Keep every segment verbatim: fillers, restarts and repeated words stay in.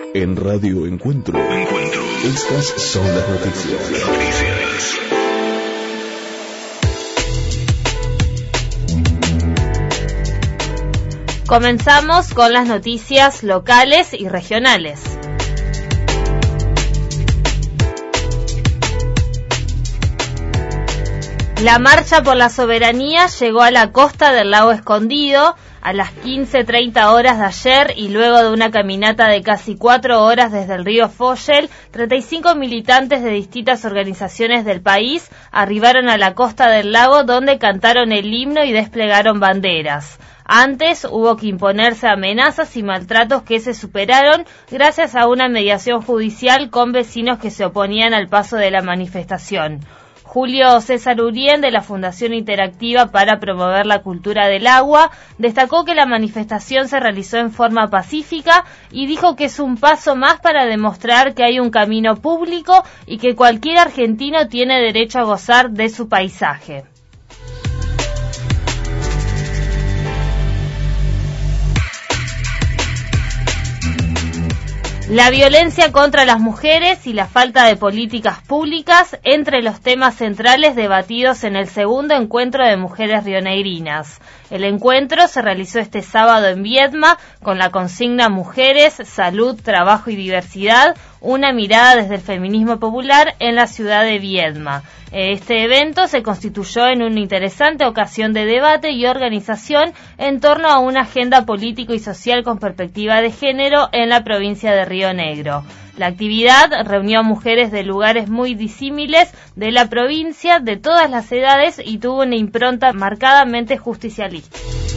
En Radio Encuentro. Encuentro. Estas son las noticias. Las noticias. Comenzamos con las noticias locales y regionales. La marcha por la soberanía llegó a la costa del lago Escondido a las quince treinta horas de ayer y luego de una caminata de casi cuatro horas desde el río Foyel, treinta y cinco militantes de distintas organizaciones del país arribaron a la costa del lago donde cantaron el himno y desplegaron banderas. Antes hubo que imponerse amenazas y maltratos que se superaron gracias a una mediación judicial con vecinos que se oponían al paso de la manifestación. Julio César Urien, de la Fundación Interactiva para Promover la Cultura del Agua, destacó que la manifestación se realizó en forma pacífica y dijo que es un paso más para demostrar que hay un camino público y que cualquier argentino tiene derecho a gozar de su paisaje. La violencia contra las mujeres y la falta de políticas públicas entre los temas centrales debatidos en el segundo encuentro de mujeres rionegrinas. El encuentro se realizó este sábado en Viedma con la consigna Mujeres, Salud, Trabajo y Diversidad, una mirada desde el feminismo popular en la ciudad de Viedma. Este evento se constituyó en una interesante ocasión de debate y organización en torno a una agenda político y social con perspectiva de género en la provincia de Río Negro. La actividad reunió a mujeres de lugares muy disímiles de la provincia, de todas las edades, y tuvo una impronta marcadamente justicialista.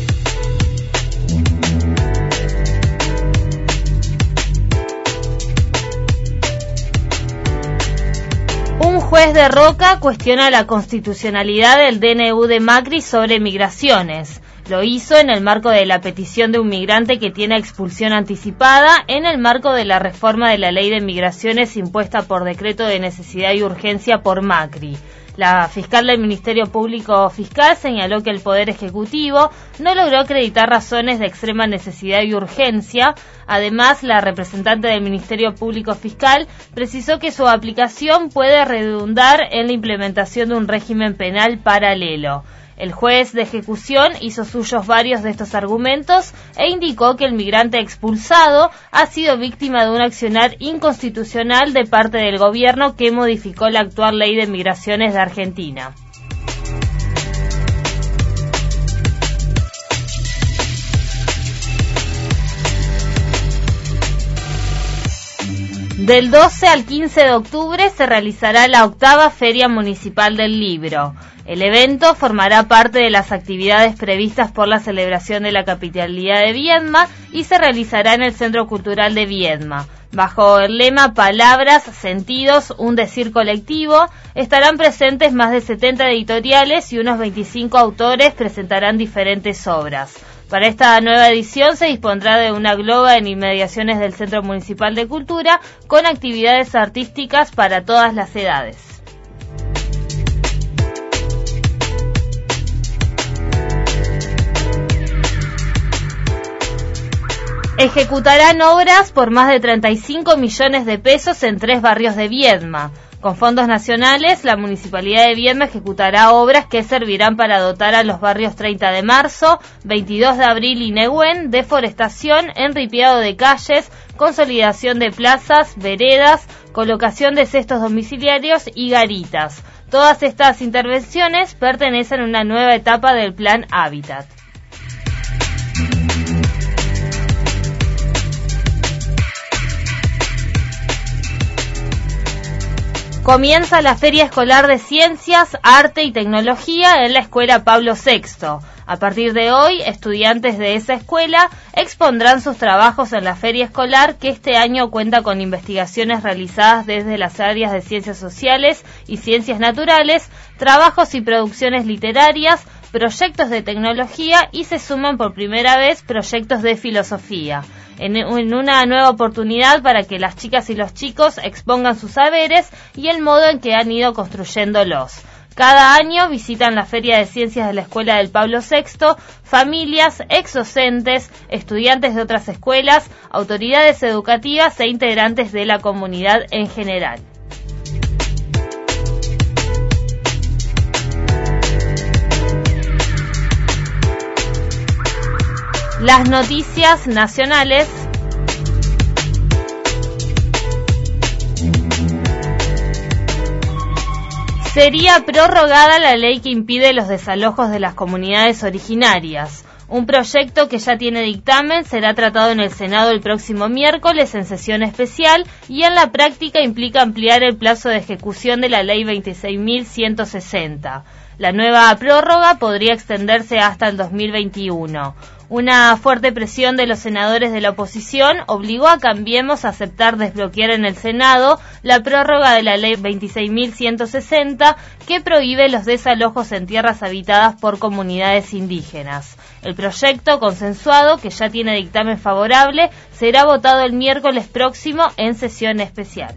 Un juez de Roca cuestiona la constitucionalidad del D N U de Macri sobre migraciones. Lo hizo en el marco de la petición de un migrante que tiene expulsión anticipada en el marco de la reforma de la ley de migraciones impuesta por decreto de necesidad y urgencia por Macri. La fiscal del Ministerio Público Fiscal señaló que el Poder Ejecutivo no logró acreditar razones de extrema necesidad y urgencia. Además, la representante del Ministerio Público Fiscal precisó que su aplicación puede redundar en la implementación de un régimen penal paralelo. El juez de ejecución hizo suyos varios de estos argumentos e indicó que el migrante expulsado ha sido víctima de un accionar inconstitucional de parte del gobierno que modificó la actual ley de migraciones de Argentina. Del doce al quince de octubre se realizará la octava Feria Municipal del Libro. El evento formará parte de las actividades previstas por la celebración de la capitalidad de Viedma y se realizará en el Centro Cultural de Viedma. Bajo el lema Palabras, Sentidos, un decir colectivo, estarán presentes más de setenta editoriales y unos veinticinco autores presentarán diferentes obras. Para esta nueva edición se dispondrá de una globa en inmediaciones del Centro Municipal de Cultura con actividades artísticas para todas las edades. Ejecutarán obras por más de treinta y cinco millones de pesos en tres barrios de Viedma. Con fondos nacionales, la Municipalidad de Viedma ejecutará obras que servirán para dotar a los barrios treinta de marzo, veintidós de abril y Nehuen de forestación, enripiado de calles, consolidación de plazas, veredas, colocación de cestos domiciliarios y garitas. Todas estas intervenciones pertenecen a una nueva etapa del Plan Hábitat. Comienza la Feria Escolar de Ciencias, Arte y Tecnología en la Escuela Pablo sexto. A partir de hoy, estudiantes de esa escuela expondrán sus trabajos en la feria escolar, que este año cuenta con investigaciones realizadas desde las áreas de Ciencias Sociales y Ciencias Naturales, trabajos y producciones literarias, proyectos de tecnología y se suman por primera vez proyectos de filosofía. En, en una nueva oportunidad para que las chicas y los chicos expongan sus saberes y el modo en que han ido construyéndolos. Cada año visitan la Feria de Ciencias de la Escuela del Pablo sexto familias, exdocentes, estudiantes de otras escuelas, autoridades educativas e integrantes de la comunidad en general. Las noticias nacionales. Sería prorrogada la ley que impide los desalojos de las comunidades originarias. Un proyecto que ya tiene dictamen será tratado en el Senado el próximo miércoles en sesión especial y en la práctica implica ampliar el plazo de ejecución de la ley veintiséis mil ciento sesenta. La nueva prórroga podría extenderse hasta el dos mil veintiuno. Una fuerte presión de los senadores de la oposición obligó a Cambiemos a aceptar desbloquear en el Senado la prórroga de la ley veintiséis mil ciento sesenta que prohíbe los desalojos en tierras habitadas por comunidades indígenas. El proyecto consensuado, que ya tiene dictamen favorable, será votado el miércoles próximo en sesión especial.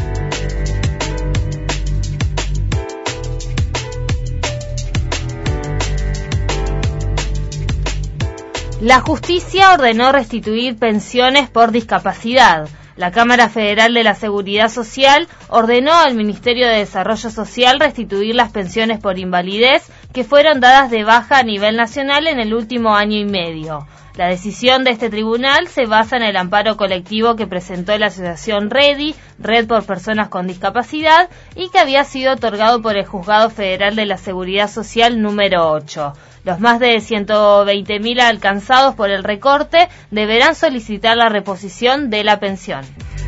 La justicia ordenó restituir pensiones por discapacidad. La Cámara Federal de la Seguridad Social ordenó al Ministerio de Desarrollo Social restituir las pensiones por invalidez que fueron dadas de baja a nivel nacional en el último año y medio. La decisión de este tribunal se basa en el amparo colectivo que presentó la asociación REDI, Red por Personas con Discapacidad, y que había sido otorgado por el Juzgado Federal de la Seguridad Social número ocho. Los más de ciento veinte mil alcanzados por el recorte deberán solicitar la reposición de la pensión.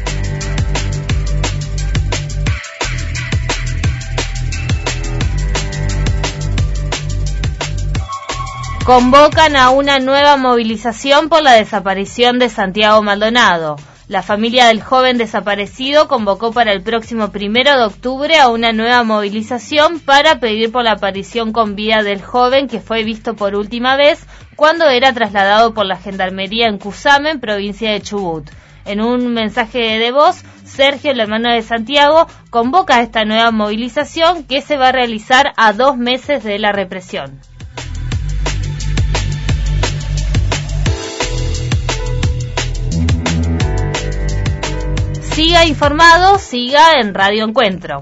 Convocan a una nueva movilización por la desaparición de Santiago Maldonado. La familia del joven desaparecido convocó para el próximo primero de octubre a una nueva movilización para pedir por la aparición con vida del joven que fue visto por última vez cuando era trasladado por la Gendarmería en Cusamen, provincia de Chubut. En un mensaje de voz, Sergio, el hermano de Santiago, convoca a esta nueva movilización que se va a realizar a dos meses de la represión. Siga informado, siga en Radio Encuentro.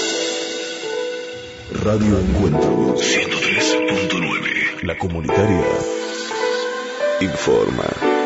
Radio Encuentro ciento tres punto nueve. La comunitaria informa.